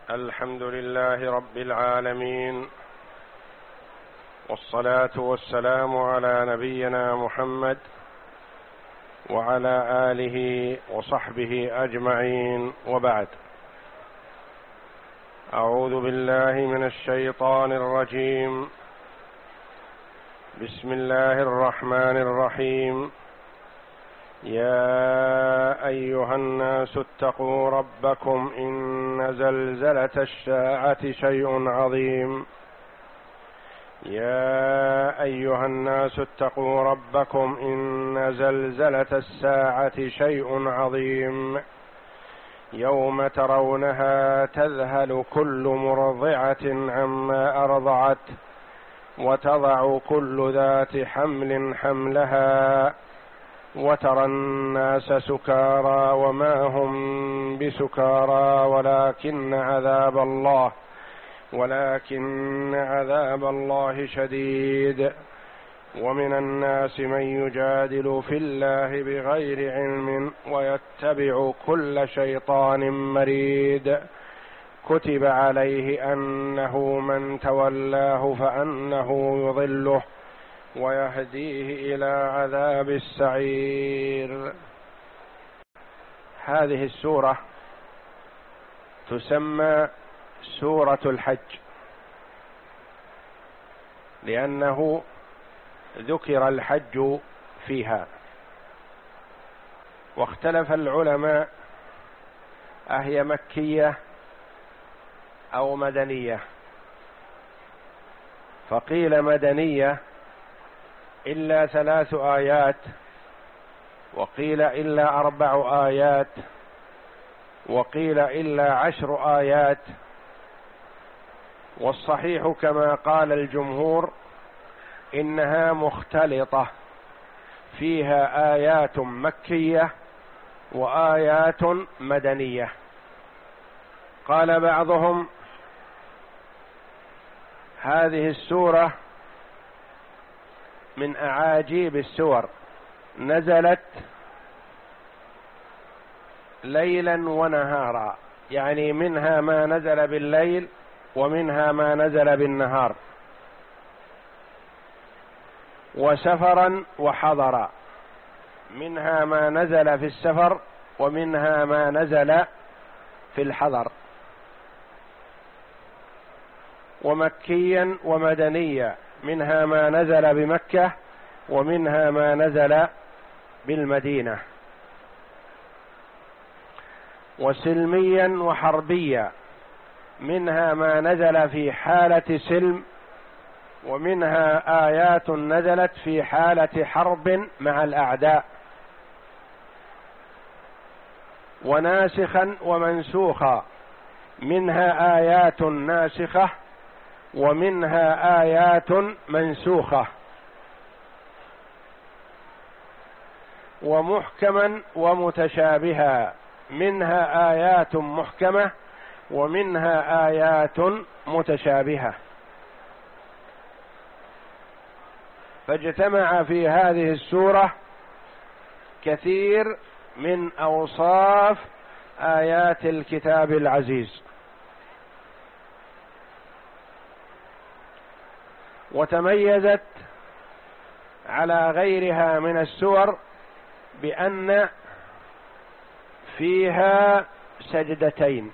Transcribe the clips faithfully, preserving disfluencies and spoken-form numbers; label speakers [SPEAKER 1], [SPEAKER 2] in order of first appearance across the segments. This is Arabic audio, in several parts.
[SPEAKER 1] الحمد لله رب العالمين، والصلاة والسلام على نبينا محمد وعلى آله وصحبه أجمعين، وبعد. أعوذ بالله من الشيطان الرجيم. بسم الله الرحمن الرحيم. يا أيها الناس اتقوا ربكم إن زلزلة الساعة شيء عظيم. يا أيها الناس اتقوا ربكم إن زلزلة الساعة شيء عظيم. يوم ترونها تذهل كل مرضعة عما أرضعت وتضع كل ذات حمل حملها وترى الناس سكارى وما هم بسكارى ولكن عذاب الله ولكن عذاب الله شديد. ومن الناس من يجادل في الله بغير علم ويتبع كل شيطان مريد. كتب عليه أنه من تولاه فأنه يضله ويهديه إلى عذاب السعير. هذه السورة تسمى سورة الحج، لأنه ذكر الحج فيها. واختلف العلماء أهي مكية أو مدنية، فقيل مدنية إلا ثلاث آيات، وقيل إلا أربع آيات، وقيل إلا عشر آيات. والصحيح كما قال الجمهور إنها مختلطة، فيها آيات مكية وآيات مدنية. قال بعضهم هذه السورة من أعاجيب السور، نزلت ليلا ونهارا، يعني منها ما نزل بالليل ومنها ما نزل بالنهار، وسفرا وحضرا، منها ما نزل في السفر ومنها ما نزل في الحضر، ومكيا ومدنيا، منها ما نزل بمكة ومنها ما نزل بالمدينة، وسلميا وحربيا، منها ما نزل في حالة سلم ومنها آيات نزلت في حالة حرب مع الأعداء، وناسخا ومنسوخا، منها آيات ناسخة ومنها آيات منسوخة، ومحكما ومتشابها، منها آيات محكمة ومنها آيات متشابهة. فاجتمع في هذه السورة كثير من أوصاف آيات الكتاب العزيز، وتميزت على غيرها من السور بأن فيها سجدتين،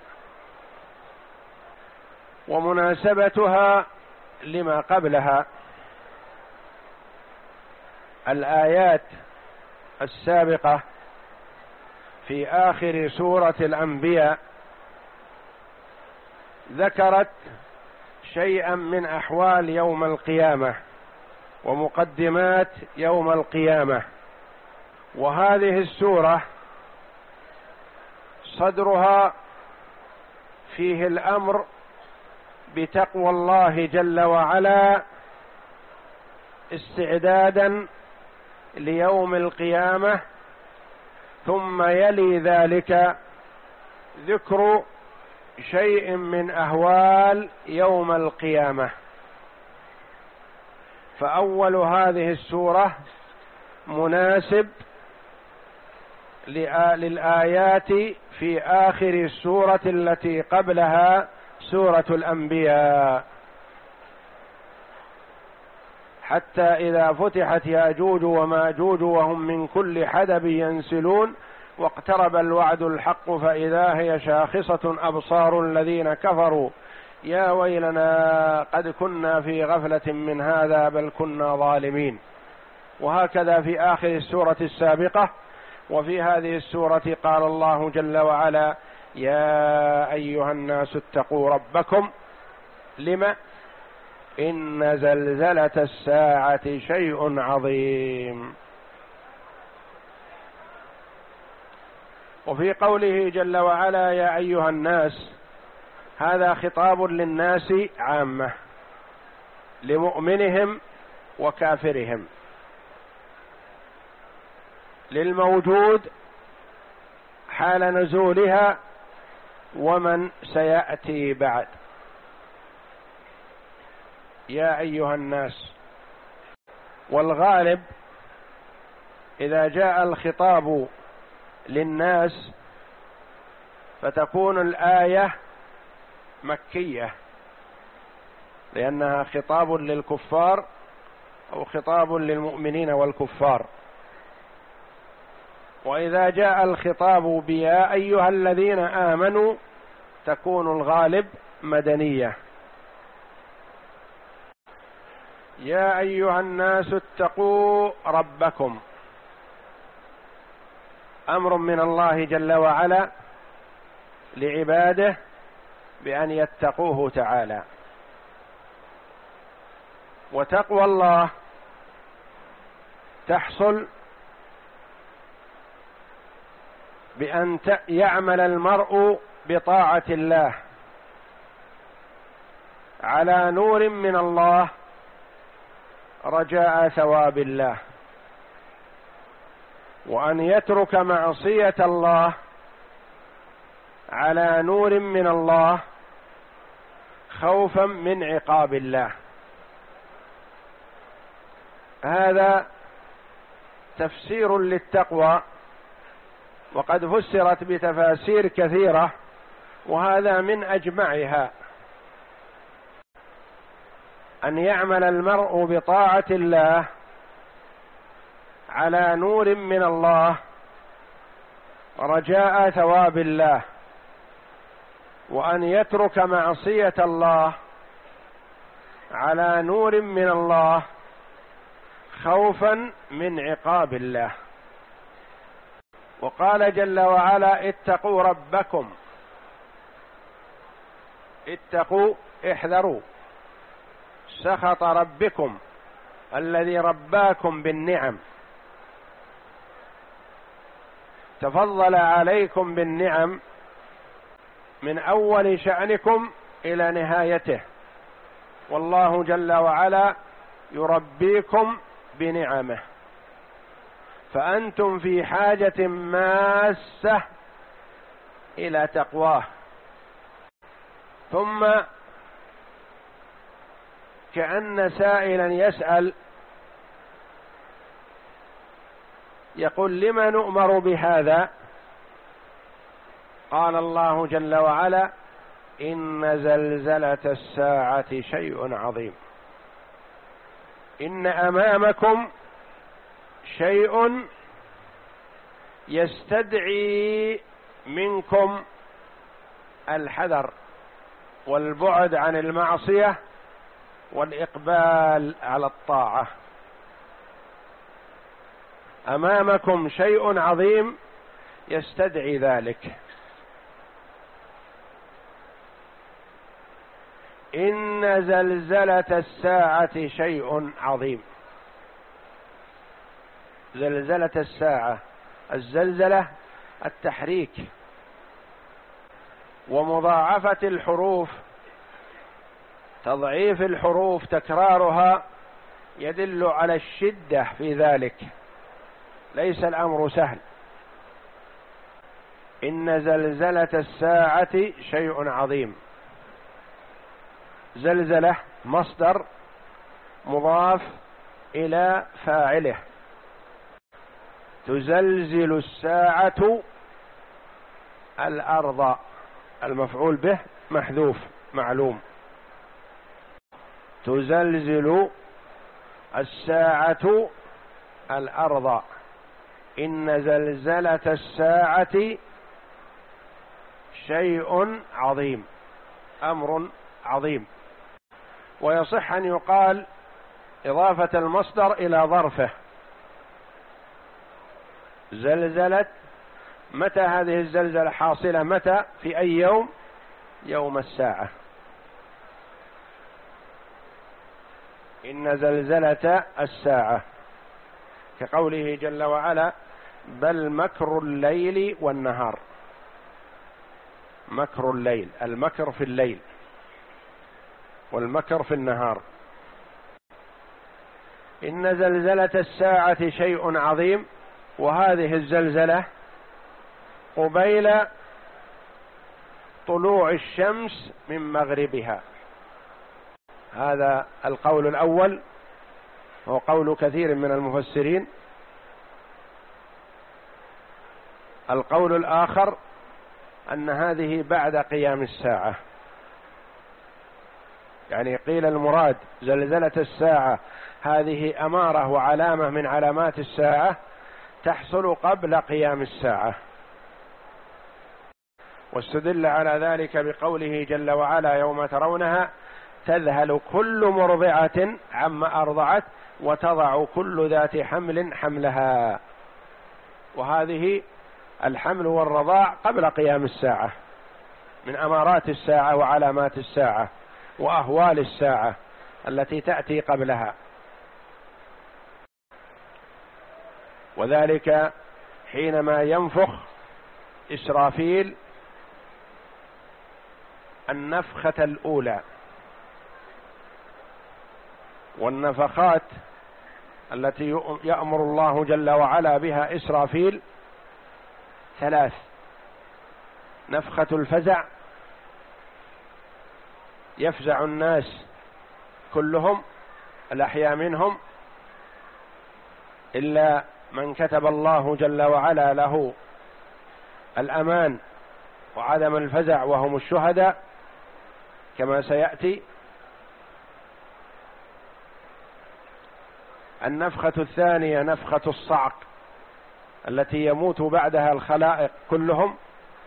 [SPEAKER 1] ومناسبتها لما قبلها. الآيات السابقة في آخر سورة الأنبياء ذكرت شيئا من أحوال يوم القيامة ومقدمات يوم القيامة، وهذه السورة صدرها فيه الأمر بتقوى الله جل وعلا استعدادا ليوم القيامة، ثم يلي ذلك ذكر شيء من أهوال يوم القيامة. فأول هذه السورة مناسب للآيات في آخر السورة التي قبلها سورة الأنبياء، حتى إذا فتحت ياجوج وماجوج وهم من كل حدب ينسلون واقترب الوعد الحق فإذا هي شاخصة أبصار الذين كفروا يا ويلنا قد كنا في غفلة من هذا بل كنا ظالمين. وهكذا في آخر السورة السابقة. وفي هذه السورة قال الله جل وعلا يا أيها الناس اتقوا ربكم. لما؟ إن زلزلة الساعة شيء عظيم. وفي قوله جل وعلا يا أيها الناس، هذا خطاب للناس عامة، لمؤمنهم وكافرهم، للموجود حال نزولها ومن سيأتي بعد. يا أيها الناس، والغالب إذا جاء الخطاب للناس فتكون الآية مكية، لأنها خطاب للكفار أو خطاب للمؤمنين والكفار. وإذا جاء الخطاب بيا أيها الذين آمنوا تكون الغالب مدنية. يا أيها الناس اتقوا ربكم، أمر من الله جل وعلا لعباده بأن يتقوه تعالى. وتقوى الله تحصل بأن يعمل المرء بطاعة الله على نور من الله رجاء ثواب الله، وأن يترك معصية الله على نور من الله خوفا من عقاب الله. هذا تفسير للتقوى، وقد فسرت بتفاسير كثيرة، وهذا من أجمعها: أن يعمل المرء بطاعة الله على نور من الله رجاء ثواب الله، وأن يترك معصية الله على نور من الله خوفا من عقاب الله. وقال جل وعلا اتقوا ربكم. اتقوا احذروا سخط ربكم الذي رباكم بالنعم، تفضل عليكم بالنعم من أول شأنكم إلى نهايته، والله جل وعلا يربيكم بنعمه، فأنتم في حاجة ماسة إلى تقواه. ثم كأن سائلا يسأل يقول لما نؤمر بهذا؟ قال الله جل وعلا إن زلزلة الساعة شيء عظيم. إن أمامكم شيء يستدعي منكم الحذر والبعد عن المعصية والإقبال على الطاعة. أمامكم شيء عظيم يستدعي ذلك. إن زلزلة الساعة شيء عظيم. زلزلة الساعة، الزلزلة التحريك، ومضاعفة الحروف، تضعيف الحروف تكرارها يدل على الشدة في ذلك، ليس الأمر سهل. إن زلزلة الساعة شيء عظيم. زلزلة مصدر مضاف إلى فاعله، تزلزل الساعة الأرض، المفعول به محذوف معلوم. تزلزل الساعة الأرض إن زلزلة الساعة شيء عظيم، أمر عظيم. ويصح أن يقال إضافة المصدر إلى ظرفه. زلزلة، متى هذه الزلزلة حاصلة؟ متى؟ في أي يوم؟ يوم الساعة. إن زلزلة الساعة، كقوله جل وعلا: بل مكر الليل والنهار. مكر الليل، المكر في الليل والمكر في النهار. إن زلزلة الساعة شيء عظيم، وهذه الزلزلة قبيل طلوع الشمس من مغربها. هذا القول الأول، هو قول كثير من المفسرين. القول الآخر أن هذه بعد قيام الساعة، يعني قيل المراد زلزلة الساعة هذه أمارة وعلامة من علامات الساعة تحصل قبل قيام الساعة. واستدل على ذلك بقوله جل وعلا: يوم ترونها تذهل كل مرضعة عما أرضعت وتضع كل ذات حمل حملها. وهذه الحمل والرضاع قبل قيام الساعة، من أمارات الساعة وعلامات الساعة وأهوال الساعة التي تأتي قبلها. وذلك حينما ينفخ إسرافيل النفخة الأولى. والنفخات التي يأمر الله جل وعلا بها إسرافيل ثلاث: نفخة الفزع، يفزع الناس كلهم الأحياء منهم إلا من كتب الله جل وعلا له الأمان وعدم الفزع وهم الشهداء كما سيأتي. النفخة الثانية نفخة الصعق التي يموت بعدها الخلائق كلهم،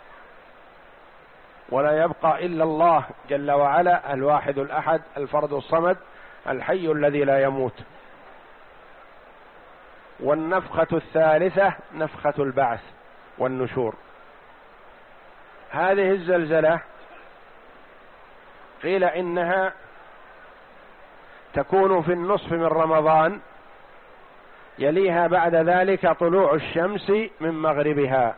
[SPEAKER 1] ولا يبقى إلا الله جل وعلا الواحد الأحد الفرد الصمد الحي الذي لا يموت. والنفخة الثالثة نفخة البعث والنشور. هذه الزلزلة قيل إنها تكون في النصف من رمضان، يليها بعد ذلك طلوع الشمس من مغربها،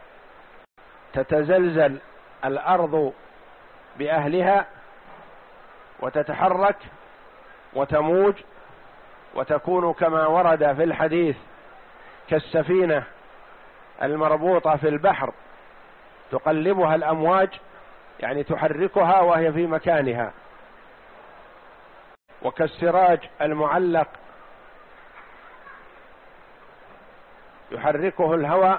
[SPEAKER 1] تتزلزل الأرض بأهلها وتتحرك وتموج وتكون كما ورد في الحديث كالسفينة المربوطة في البحر تقلبها الأمواج، يعني تحركها وهي في مكانها، وكالسراج المعلق يحركه الهواء.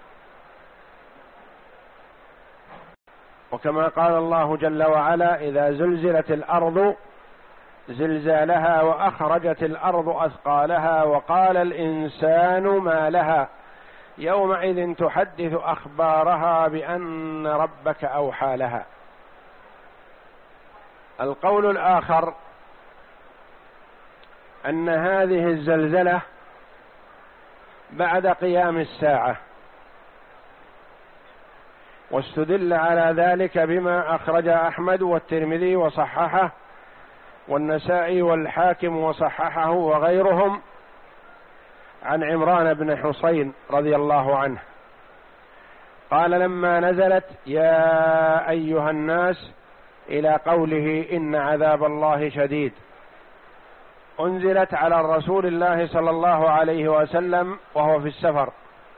[SPEAKER 1] وكما قال الله جل وعلا: إذا زلزلت الأرض زلزالها وأخرجت الأرض أثقالها وقال الإنسان ما لها يومئذ تحدث أخبارها بأن ربك أوحى لها. القول الآخر أن هذه الزلزلة بعد قيام الساعة، واستدل على ذلك بما أخرج أحمد والترمذي وصححه والنسائي والحاكم وصححه وغيرهم عن عمران بن حسين رضي الله عنه قال: لما نزلت يا أيها الناس إلى قوله إن عذاب الله شديد، أنزلت على رسول الله صلى الله عليه وسلم وهو في السفر،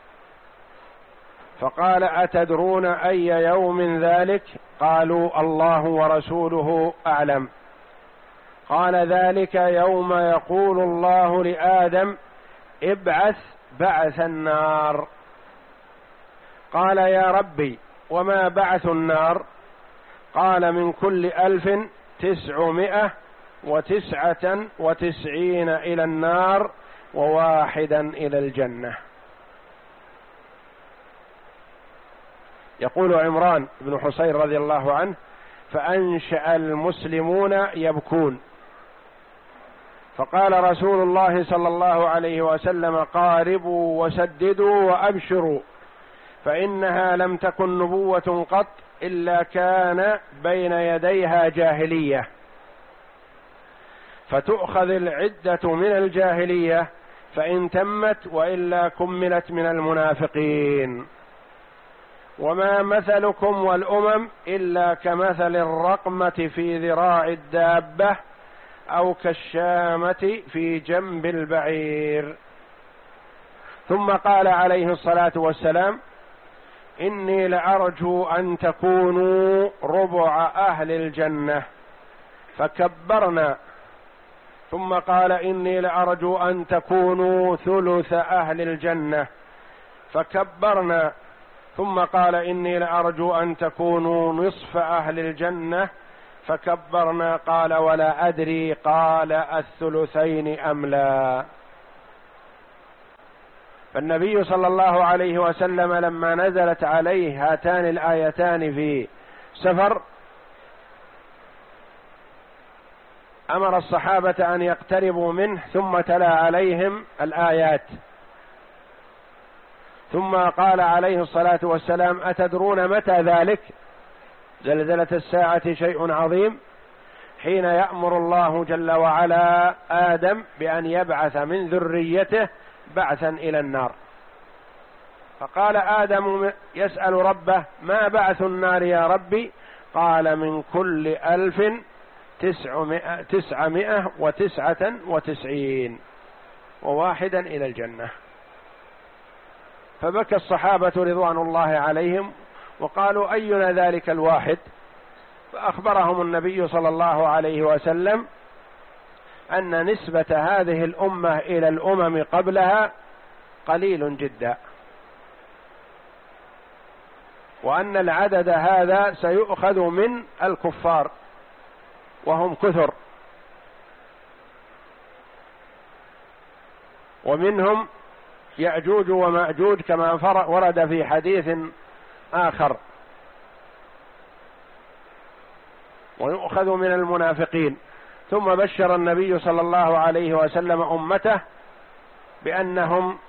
[SPEAKER 1] فقال: أتدرون أي يوم ذلك؟ قالوا: الله ورسوله أعلم. قال: ذلك يوم يقول الله لآدم ابعث بعث النار. قال: يا ربي وما بعث النار؟ قال من كل ألف تسعمائة وتسعة وتسعين إلى النار وواحدا إلى الجنة. يقول عمران بن حصين رضي الله عنه: فأنشأ المسلمون يبكون، فقال رسول الله صلى الله عليه وسلم: قاربوا وسددوا وأبشروا، فإنها لم تكن نبوة قط إلا كان بين يديها جاهلية، فتؤخذ العدة من الجاهلية فإن تمت، وإلا كملت من المنافقين. وما مثلكم والأمم إلا كمثل الرقمة في ذراع الدابة أو كالشامة في جنب البعير. ثم قال عليه الصلاة والسلام: إني لأرجو أن تكونوا ربع أهل الجنة، فكبرنا. ثم قال: إني لأرجو أن تكونوا ثلث أهل الجنة، فكبرنا. ثم قال: إني لأرجو أن تكونوا نصف أهل الجنة، فكبرنا. قال: ولا أدري قال الثلثين أم لا. فالنبي صلى الله عليه وسلم لما نزلت عليه هاتان الآيتان في سفر أمر الصحابة أن يقتربوا منه، ثم تلا عليهم الآيات، ثم قال عليه الصلاة والسلام: أتدرون متى ذلك؟ زلزلة الساعة شيء عظيم، حين يأمر الله جل وعلا آدم بأن يبعث من ذريته بعثا إلى النار. فقال آدم يسأل ربه: ما بعث النار يا ربي؟ قال: من كل ألف تسعمائة, تسعمائة وتسعة وتسعين وواحدا إلى الجنة. فبكى الصحابة رضوان الله عليهم وقالوا: أينا ذلك الواحد؟ فأخبرهم النبي صلى الله عليه وسلم أن نسبة هذه الأمة إلى الأمم قبلها قليل جدا، وأن العدد هذا سيؤخذ من الكفار وهم كثر، ومنهم يأجوج ومأجوج كما ورد في حديث آخر، ويؤخذ من المنافقين. ثم بشر النبي صلى الله عليه وسلم أمته بأنهم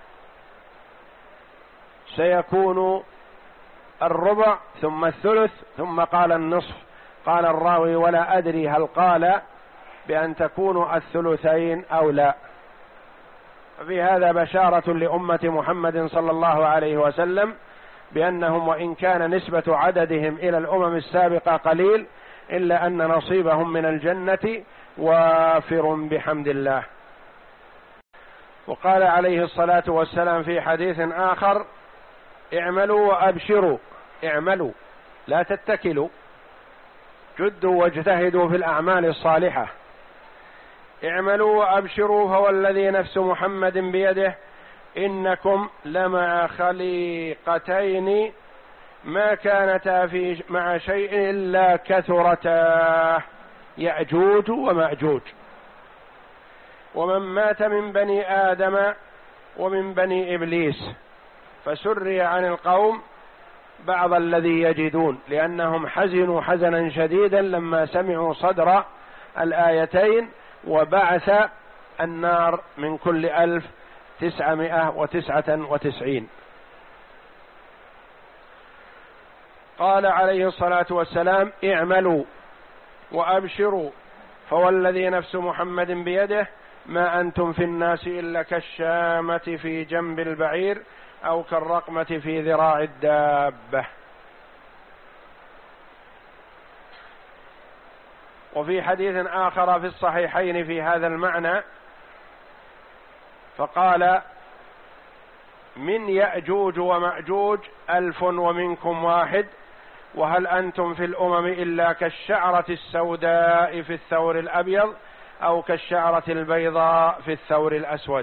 [SPEAKER 1] سيكون الربع ثم الثلث ثم قال النصف. قال الراوي: ولا أدري هل قال بأن تكونوا الثلثين أو لا. في هذا بشارة لأمة محمد صلى الله عليه وسلم بأنهم وإن كان نسبة عددهم إلى الأمم السابقة قليل، إلا أن نصيبهم من الجنة وافر بحمد الله. وقال عليه الصلاة والسلام في حديث آخر: اعملوا وأبشروا. اعملوا، لا تتكلوا، جدوا واجتهدوا في الأعمال الصالحة. اعملوا وأبشروا، فوالذي نفس محمد بيده إنكم لمع خليقتين ما كانتا في مع شيء إلا كثرتا، يأجوج ومأجوج. ومن مات من بني آدم ومن بني إبليس فسري عن القوم بعض الذي يجدون، لأنهم حزنوا حزنا شديدا لما سمعوا صدر الآيتين وبعث النار من كل ألف تسعمائة وتسعة وتسعين. قال عليه الصلاة والسلام: اعملوا وأبشروا، فوالذي نفس محمد بيده ما أنتم في الناس إلا كالشامة في جنب البعير أو كالرقمة في ذراع الدابة. وفي حديث آخر في الصحيحين في هذا المعنى فقال: من يأجوج ومأجوج ألف ومنكم واحد، وهل أنتم في الأمم إلا كالشعرة السوداء في الثور الأبيض أو كالشعرة البيضاء في الثور الأسود.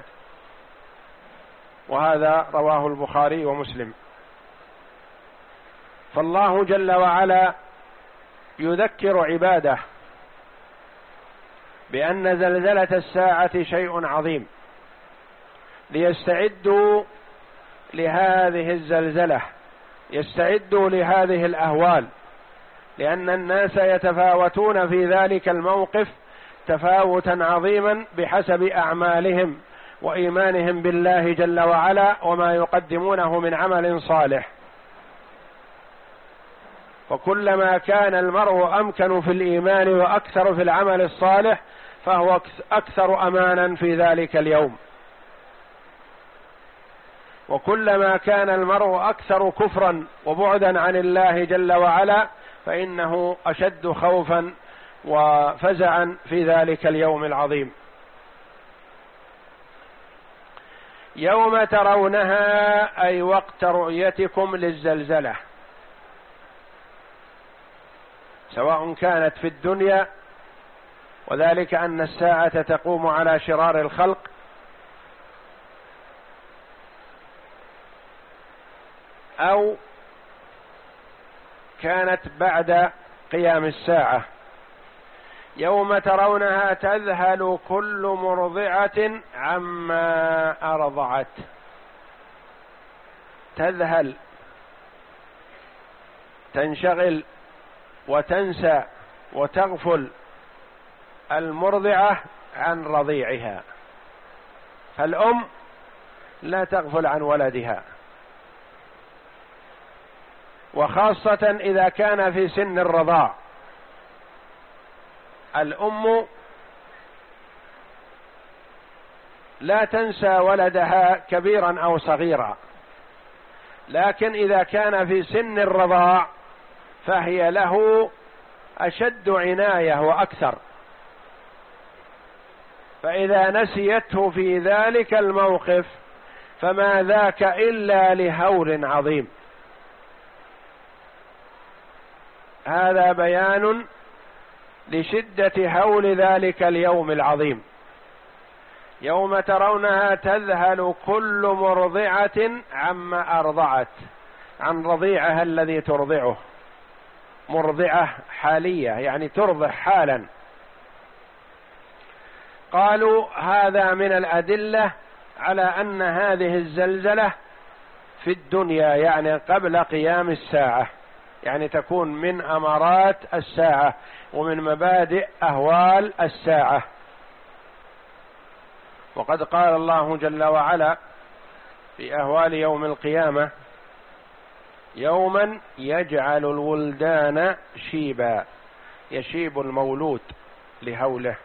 [SPEAKER 1] وهذا رواه البخاري ومسلم. فالله جل وعلا يذكر عباده بأن زلزلة الساعة شيء عظيم، ليستعدوا لهذه الزلزلة، يستعدوا لهذه الأهوال، لأن الناس يتفاوتون في ذلك الموقف تفاوتا عظيما بحسب أعمالهم وإيمانهم بالله جل وعلا وما يقدمونه من عمل صالح. وكلما كان المرء أمكن في الإيمان وأكثر في العمل الصالح فهو أكثر أمانا في ذلك اليوم، وكلما كان المرء أكثر كفرا وبعدا عن الله جل وعلا فإنه أشد خوفا وفزعا في ذلك اليوم العظيم. يوم ترونها أي وقت رؤيتكم للزلزلة، سواء كانت في الدنيا، وذلك أن الساعة تقوم على شرار الخلق، أو كانت بعد قيام الساعة. يوم ترونها تذهل كل مرضعة عما أرضعت. تذهل، تنشغل وتنسى وتغفل المرضعة عن رضيعها، فالأم لا تغفل عن ولدها، وخاصة إذا كان في سن الرضاع. الأم لا تنسى ولدها كبيرا أو صغيرا، لكن إذا كان في سن الرضاع فهي له أشد عناية وأكثر، فإذا نسيته في ذلك الموقف فما ذاك إلا لهول عظيم. هذا بيان لشدة هول ذلك اليوم العظيم. يوم ترونها تذهل كل مرضعة عما أرضعت، عن رضيعها الذي ترضعه، مرضعة حالية يعني ترضع حالا. قالوا هذا من الأدلة على أن هذه الزلزلة في الدنيا، يعني قبل قيام الساعة، يعني تكون من أمارات الساعة ومن مبادئ أهوال الساعة. وقد قال الله جل وعلا في أهوال يوم القيامة: يوما يجعل الولدان شيبا، يشيب المولود لهوله.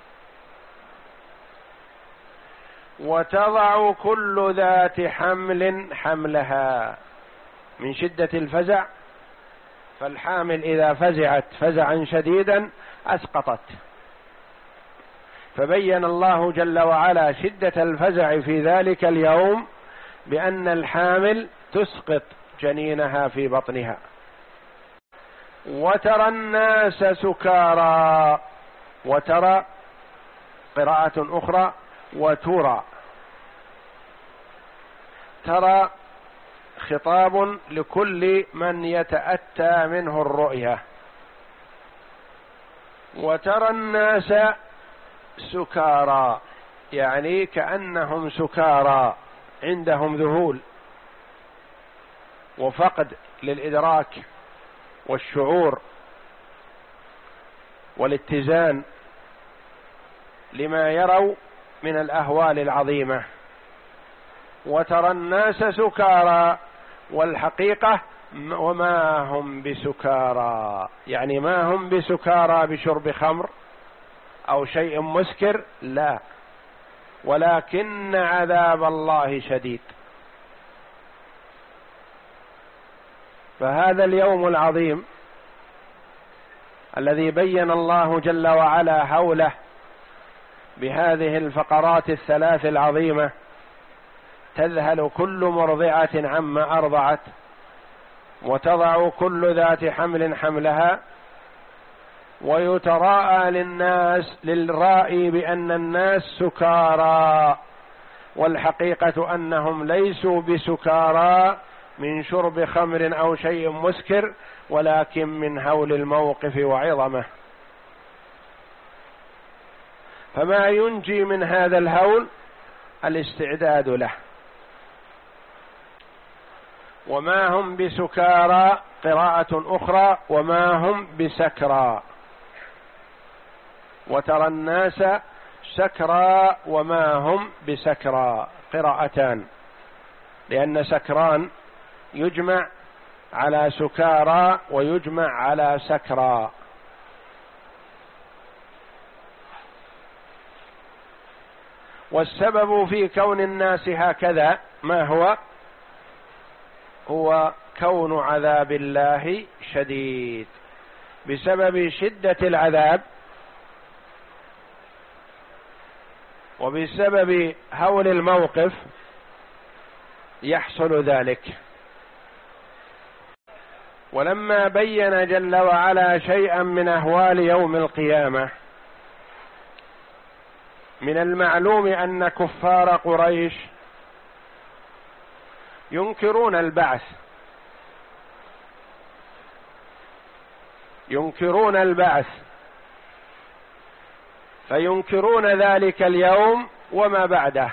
[SPEAKER 1] وتضع كل ذات حمل حملها، من شدة الفزع، فالحامل إذا فزعت فزعا شديدا أسقطت، فبين الله جل وعلا شدة الفزع في ذلك اليوم بأن الحامل تسقط جنينها في بطنها. وترى الناس سكارى، وترى قراءة أخرى وترى، ترى خطاب لكل من يتأتى منه الرؤية. وترى الناس سكارى، يعني كأنهم سكارى، عندهم ذهول وفقد للإدراك والشعور والاتزان لما يروا من الأهوال العظيمة. وترى الناس سكارى، والحقيقة وما هم بسكارى، يعني ما هم بسكارى بشرب خمر أو شيء مسكر، لا، ولكن عذاب الله شديد. فهذا اليوم العظيم الذي بين الله جل وعلا هوله بهذه الفقرات الثلاث العظيمة: تذهل كل مرضعة عما أرضعت، وتضع كل ذات حمل حملها، ويتراءى للناس للرائي بأن الناس سكارى، والحقيقة أنهم ليسوا بسكارى من شرب خمر أو شيء مسكر، ولكن من هول الموقف وعظمه. فما ينجي من هذا الهول الاستعداد له. وما هم بسكارى، قراءة أخرى وما هم بسكرى، وترى الناس سكرى وما هم بسكرى، قراءتان، لأن سكران يجمع على سكارى ويجمع على سكرى. والسبب في كون الناس هكذا ما هو؟ هو كون عذاب الله شديد. بسبب شدة العذاب وبسبب هول الموقف يحصل ذلك. ولما بين جل وعلا شيئا من أهوال يوم القيامة، من المعلوم أن كفار قريش ينكرون البعث، ينكرون البعث فينكرون ذلك اليوم وما بعده.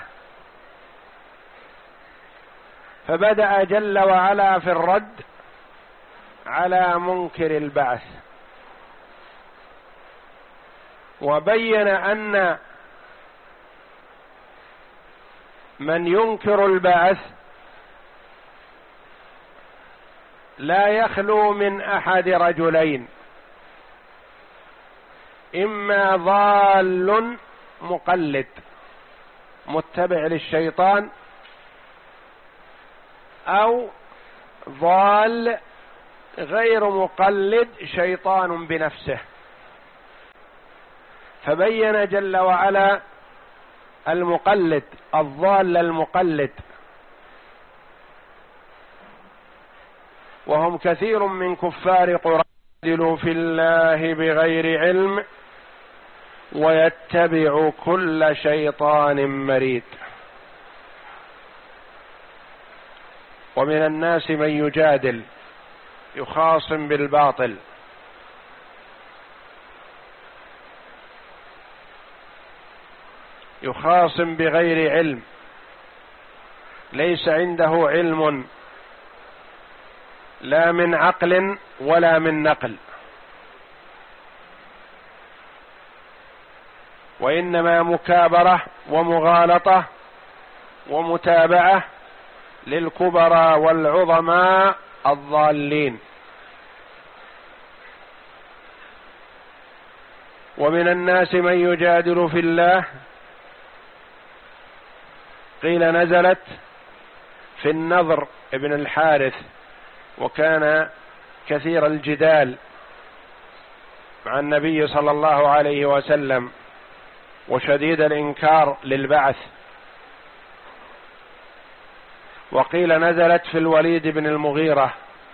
[SPEAKER 1] فبدأ جل وعلا في الرد على منكر البعث، وبين أن من ينكر البعث لا يخلو من أحد رجلين: إما ضال مقلد متبع للشيطان، أو ضال غير مقلد شيطان بنفسه. فبين جل وعلا المقلد، الضال المقلد، وهم كثير من كفار قريش يجادلوا في الله بغير علم ويتبع كل شيطان مريد. ومن الناس من يجادل يخاصم بالباطل، يخاصم بغير علم، ليس عنده علم لا من عقل ولا من نقل، وإنما مكابرة ومغالطة ومتابعة للكبراء والعظماء الضالين. ومن الناس من يجادل في الله، قيل نزلت في النضر ابن الحارث، وكان كثير الجدال مع النبي صلى الله عليه وسلم وشديد الإنكار للبعث. وقيل نزلت في الوليد بن المغيرة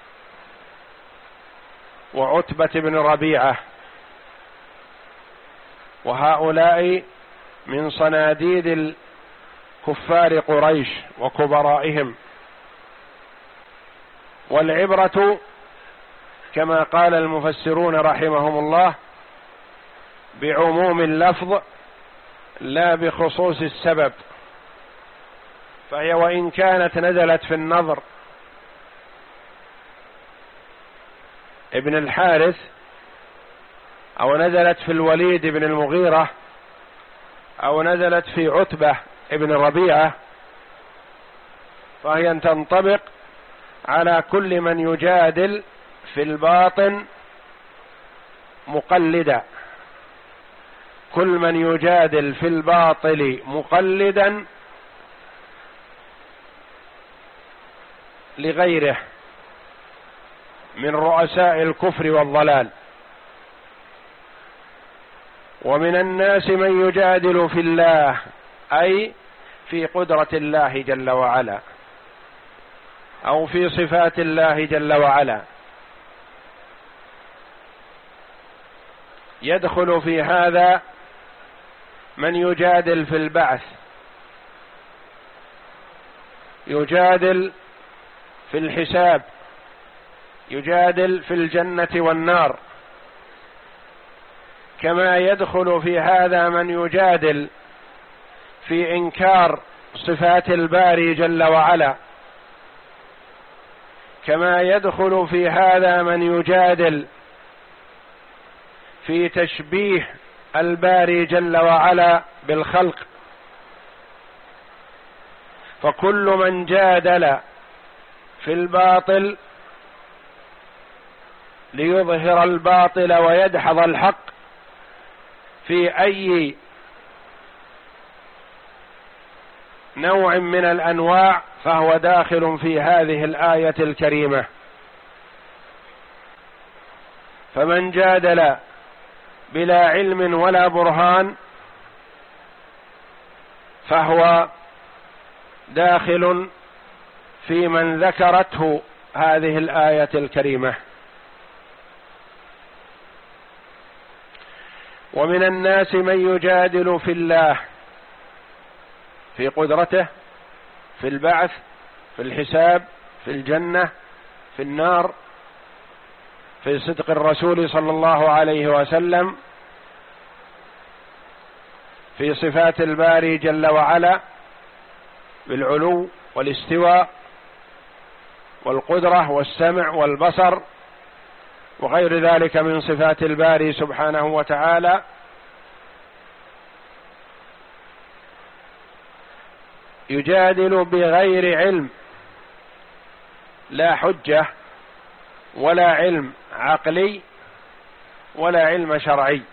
[SPEAKER 1] وعتبة بن ربيعة، وهؤلاء من صناديد كفار قريش وكبرائهم. والعبرة كما قال المفسرون رحمهم الله بعموم اللفظ لا بخصوص السبب. فهي وإن كانت نزلت في النضر ابن الحارث أو نزلت في الوليد بن المغيرة أو نزلت في عتبة ابن ربيعة، فهي تنطبق على كل من يجادل في الباطن مقلدا، كل من يجادل في الباطل مقلدا لغيره من رؤساء الكفر والضلال. ومن الناس من يجادل في الله، أي في قدرة الله جل وعلا أو في صفات الله جل وعلا. يدخل في هذا من يجادل في البعث، يجادل في الحساب، يجادل في الجنة والنار، كما يدخل في هذا من يجادل في إنكار صفات الباري جل وعلا، كما يدخل في هذا من يجادل في تشبيه الباري جل وعلا بالخلق. فكل من جادل في الباطل ليظهر الباطل ويدحض الحق في أي نوع من الأنواع فهو داخل في هذه الآية الكريمة. فمن جادل بلا علم ولا برهان فهو داخل في من ذكرته هذه الآية الكريمة. ومن الناس من يجادل في الله في قدرته، في البعث، في الحساب، في الجنة، في النار، في صدق الرسول صلى الله عليه وسلم، في صفات الباري جل وعلا بالعلو والاستواء والقدرة والسمع والبصر وغير ذلك من صفات الباري سبحانه وتعالى. يجادل بغير علم، لا حجة ولا علم عقلي ولا علم شرعي.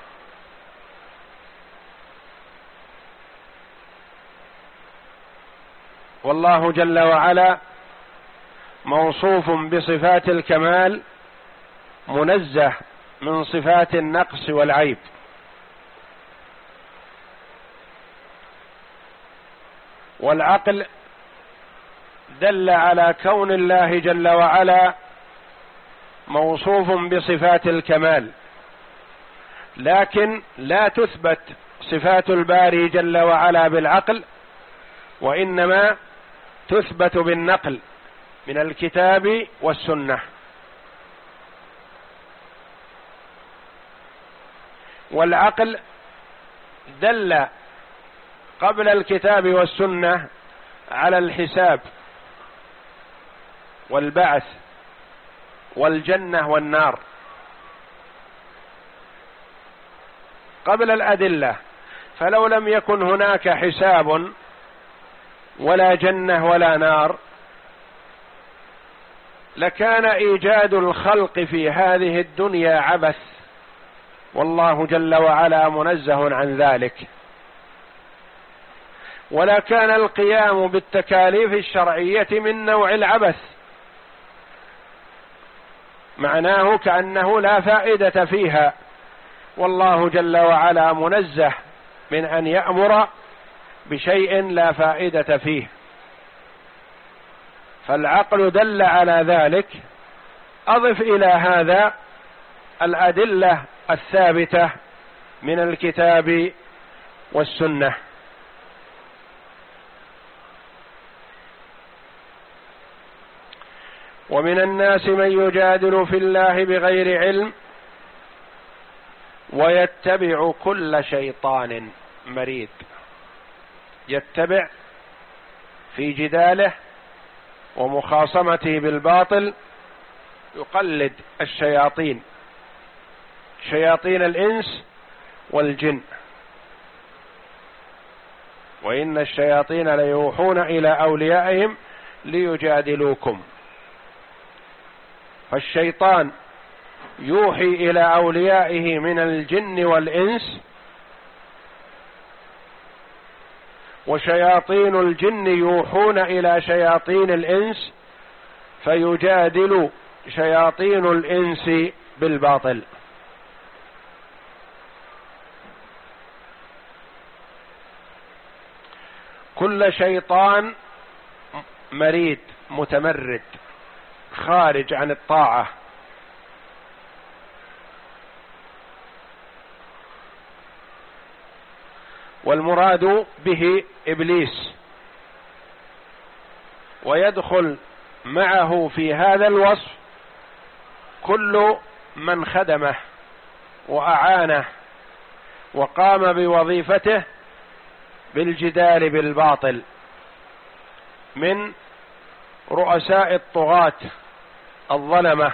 [SPEAKER 1] والله جل وعلا موصوف بصفات الكمال، منزه من صفات النقص والعيب. والعقل دل على كون الله جل وعلا موصوف بصفات الكمال، لكن لا تثبت صفات الباري جل وعلا بالعقل، وإنما تثبت بالنقل من الكتاب والسنة. والعقل دل قبل الكتاب والسنة على الحساب والبعث والجنة والنار قبل الأدلة. فلو لم يكن هناك حساب ولا جنة ولا نار لكان إيجاد الخلق في هذه الدنيا عبث، والله جل وعلا منزه عن ذلك. ولا كان القيام بالتكاليف الشرعية من نوع العبث، معناه كأنه لا فائدة فيها، والله جل وعلا منزه من أن يأمر بشيء لا فائدة فيه. فالعقل دل على ذلك. أضف إلى هذا الأدلة الثابتة من الكتاب والسنة. ومن الناس من يجادل في الله بغير علم ويتبع كل شيطان مريد. يتبع في جداله ومخاصمته بالباطل، يقلد الشياطين، شياطين الإنس والجن، وإن الشياطين ليوحون إلى أوليائهم ليجادلوكم. فالشيطان يوحي إلى أوليائه من الجن والإنس، وشياطين الجن يوحون إلى شياطين الإنس فيجادل شياطين الإنس بالباطل. كل شيطان مريد متمرد خارج عن الطاعة، والمراد به إبليس، ويدخل معه في هذا الوصف كل من خدمه وأعانه وقام بوظيفته بالجدال بالباطل من رؤساء الطغاة الظلمة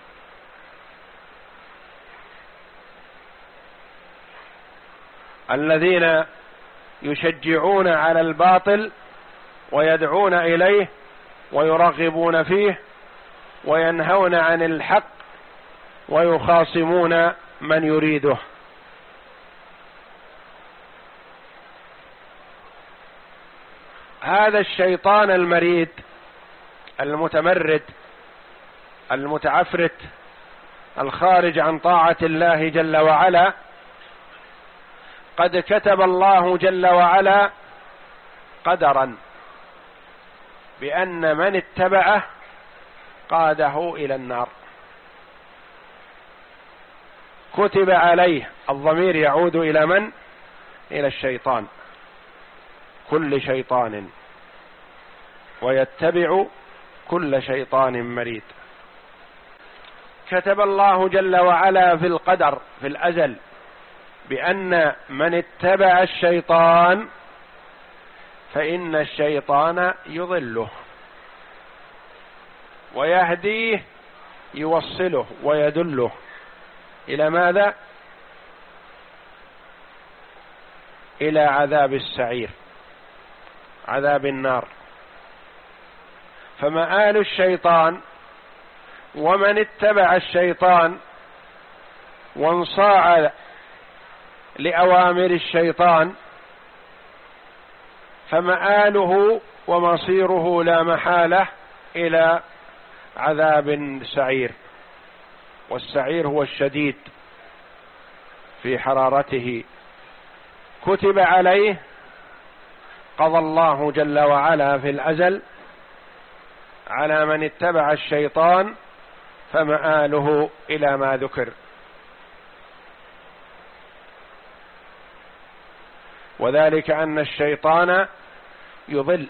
[SPEAKER 1] الذين يشجعون على الباطل ويدعون إليه ويرغبون فيه وينهون عن الحق ويخاصمون من يريده. هذا الشيطان المريد المتمرد المتعفرت الخارج عن طاعة الله جل وعلا قد كتب الله جل وعلا قدرا بأن من اتبعه قاده إلى النار. كتب عليه، الضمير يعود إلى من؟ إلى الشيطان، كل شيطان، ويتبع كل شيطان مريد. كتب الله جل وعلا في القدر في الأزل بأن من اتبع الشيطان فإن الشيطان يضله ويهديه، يوصله ويدله إلى ماذا؟ إلى عذاب السعير، عذاب النار. فمآل الشيطان ومن اتبع الشيطان وانصاع لأوامر الشيطان فمآله ومصيره لا محالة إلى عذاب سعير، والسعير هو الشديد في حرارته. كتب عليه، قضى الله جل وعلا في الأزل على من اتبع الشيطان فمآله إلى ما ذكر. وذلك أن الشيطان يضل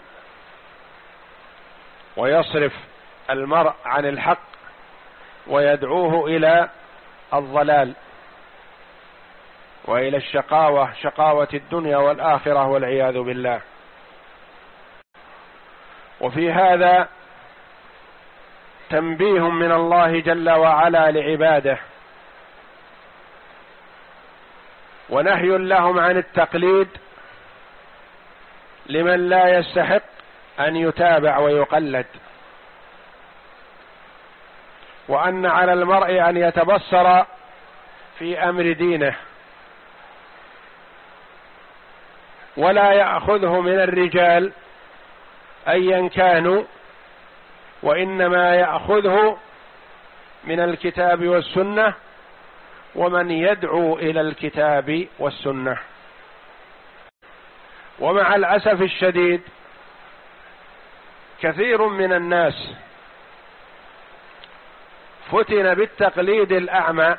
[SPEAKER 1] ويصرف المرء عن الحق ويدعوه إلى الضلال وإلى الشقاوة، شقاوة الدنيا والآخرة والعياذ بالله. وفي هذا تنبيه من الله جل وعلا لعباده ونهي لهم عن التقليد لمن لا يستحق أن يتابع ويقلد، وأن على المرء أن يتبصر في أمر دينه ولا يأخذه من الرجال أيا كانوا، وإنما يأخذه من الكتاب والسنة ومن يدعو إلى الكتاب والسنة. ومع الأسف الشديد كثير من الناس فتن بالتقليد الأعمى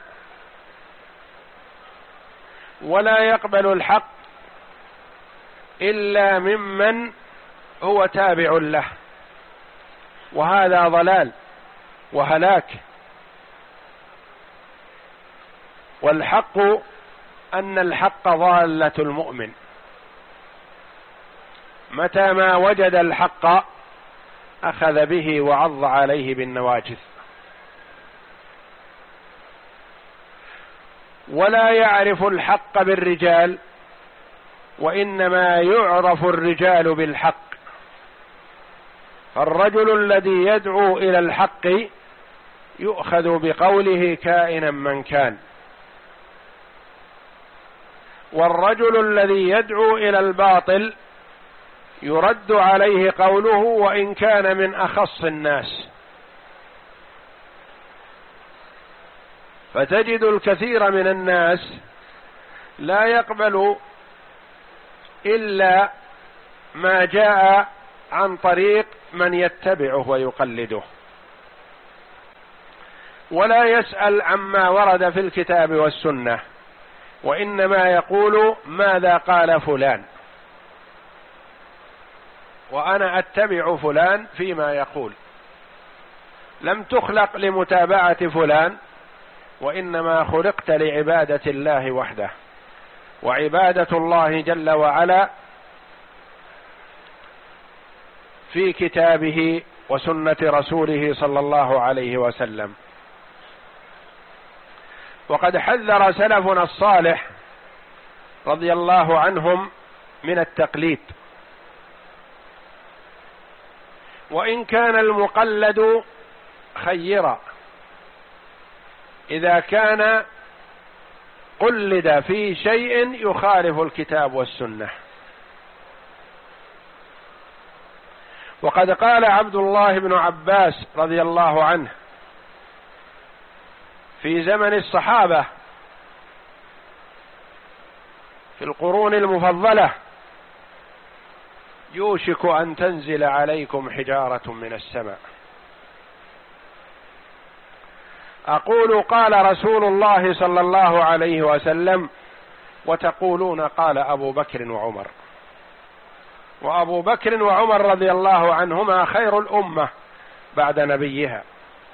[SPEAKER 1] ولا يقبل الحق إلا ممن هو تابع له، وهذا ضلال وهلاك. والحق أن الحق ضالة المؤمن، متى ما وجد الحق أخذ به وعض عليه بالنواجذ. ولا يعرف الحق بالرجال، وإنما يعرف الرجال بالحق. فالرجل الذي يدعو إلى الحق يؤخذ بقوله كائنا من كان، والرجل الذي يدعو إلى الباطل يرد عليه قوله وإن كان من أخص الناس. فتجد الكثير من الناس لا يقبل إلا ما جاء عن طريق من يتبعه ويقلده، ولا يسأل عما ورد في الكتاب والسنة، وإنما يقول ماذا قال فلان، وأنا أتبع فلان فيما يقول، لم تخلق لمتابعة فلان، وإنما خلقت لعبادة الله وحده. وعبادة الله جل وعلا في كتابه وسنة رسوله صلى الله عليه وسلم. وقد حذر سلفنا الصالح رضي الله عنهم من التقليد، وإن كان المقلد خيرا إذا كان قلد في شيء يخالف الكتاب والسنة. وقد قال عبد الله بن عباس رضي الله عنه في زمن الصحابة في القرون المفضلة: يوشك أن تنزل عليكم حجارة من السماء. أقول قال رسول الله صلى الله عليه وسلم، وتقولون قال أبو بكر وعمر. وأبو بكر وعمر رضي الله عنهما خير الأمة بعد نبيها،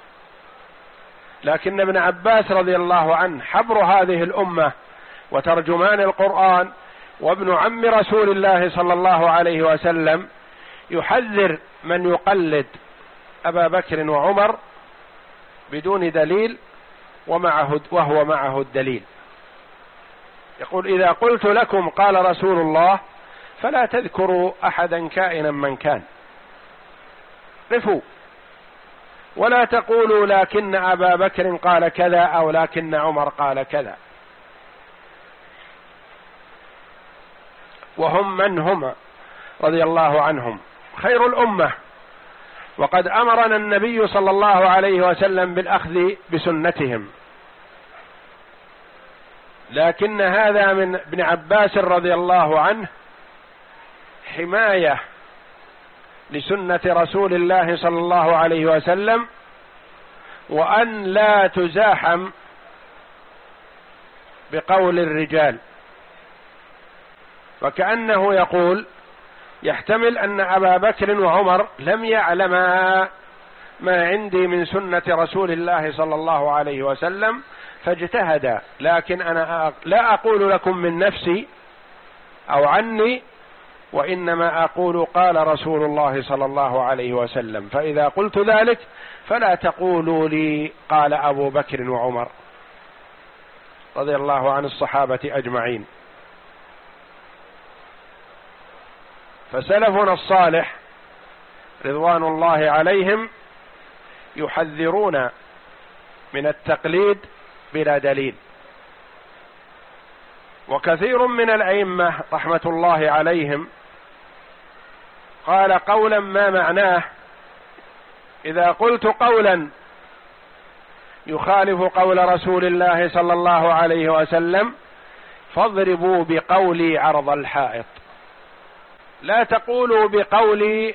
[SPEAKER 1] لكن ابن عباس رضي الله عنه حبر هذه الأمة وترجمان القرآن وابن عم رسول الله صلى الله عليه وسلم يحذر من يقلد أبا بكر وعمر بدون دليل ومعه وهو معه الدليل. يقول: إذا قلت لكم قال رسول الله فلا تذكروا أحدا كائنا من كان، قفوا، ولا تقولوا لكن أبا بكر قال كذا أو لكن عمر قال كذا. وهم من هم رضي الله عنهم خير الأمة، وقد أمرنا النبي صلى الله عليه وسلم بالأخذ بسنتهم. لكن هذا من ابن عباس رضي الله عنه حماية لسنة رسول الله صلى الله عليه وسلم، وأن لا تزاحم بقول الرجال. وكأنه يقول: يحتمل أن أبا بكر وعمر لم يعلما ما عندي من سنة رسول الله صلى الله عليه وسلم فاجتهدا، لكن أنا لا أقول لكم من نفسي أو عني، وإنما أقول قال رسول الله صلى الله عليه وسلم. فإذا قلت ذلك فلا تقولوا لي قال أبو بكر وعمر رضي الله عن الصحابة أجمعين. فسلفنا الصالح رضوان الله عليهم يحذرون من التقليد بلا دليل. وكثير من الأئمة رحمة الله عليهم قال قولا ما معناه: إذا قلت قولا يخالف قول رسول الله صلى الله عليه وسلم فاضربوا بقولي عرض الحائط، لا تقولوا بقولي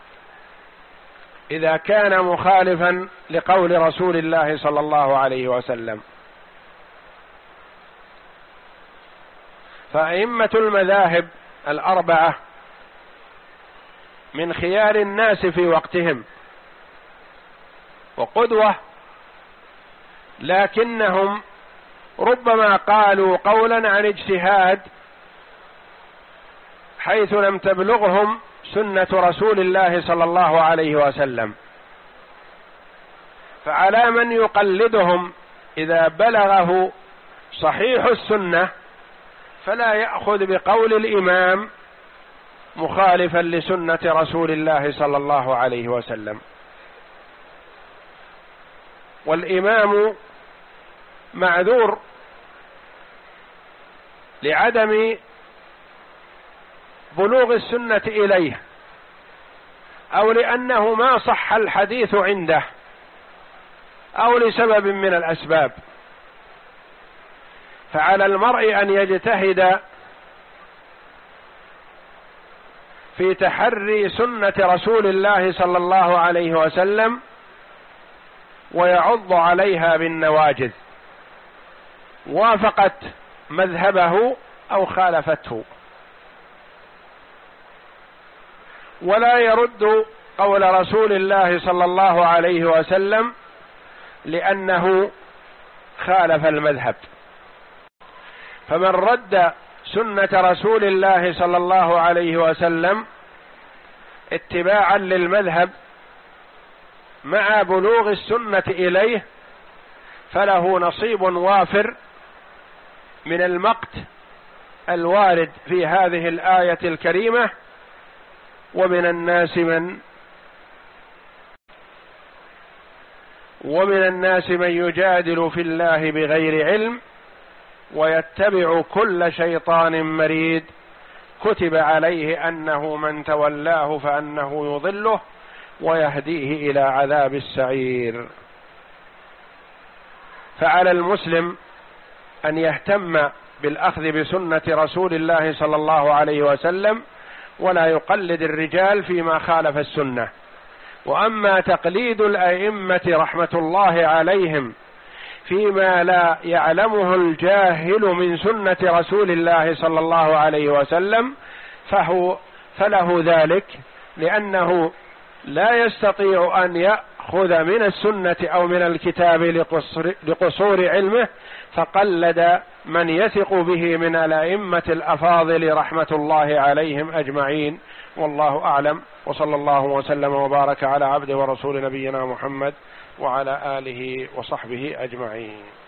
[SPEAKER 1] إذا كان مخالفا لقول رسول الله صلى الله عليه وسلم. فأئمة المذاهب الأربعة من خيار الناس في وقتهم وقدوة، لكنهم ربما قالوا قولا عن اجتهاد حيث لم تبلغهم سنة رسول الله صلى الله عليه وسلم. فعلى من يقلدهم إذا بلغه صحيح السنة فلا يأخذ بقول الإمام مخالفا لسنة رسول الله صلى الله عليه وسلم. والإمام معذور لعدم بلوغ السنة إليه، أو لأنه ما صح الحديث عنده، أو لسبب من الأسباب. فعلى المرء أن يجتهد في تحري سنة رسول الله صلى الله عليه وسلم ويعض عليها بالنواجذ، وافقت مذهبه أو خالفته، ولا يرد قول رسول الله صلى الله عليه وسلم لأنه خالف المذهب. فمن رد سنة رسول الله صلى الله عليه وسلم اتباعا للمذهب مع بلوغ السنة إليه فله نصيب وافر من المقت الوارد في هذه الآية الكريمة. ومن الناس من ومن الناس من يجادل في الله بغير علم ويتبع كل شيطان مريد كتب عليه أنه من تولاه فأنه يضله ويهديه إلى عذاب السعير. فعلى المسلم أن يهتم بالأخذ بسنة رسول الله صلى الله عليه وسلم ولا يقلد الرجال فيما خالف السنة. وأما تقليد الأئمة رحمة الله عليهم فيما لا يعلمه الجاهل من سنة رسول الله صلى الله عليه وسلم فهو فله ذلك، لأنه لا يستطيع أن يأخذ من السنة أو من الكتاب لقصور علمه، فقلد من يثق به من الأئمة الأفاضل رحمة الله عليهم أجمعين. والله أعلم، وصلى الله وسلم وبارك على عبده ورسول نبينا محمد وعلى آله وصحبه أجمعين.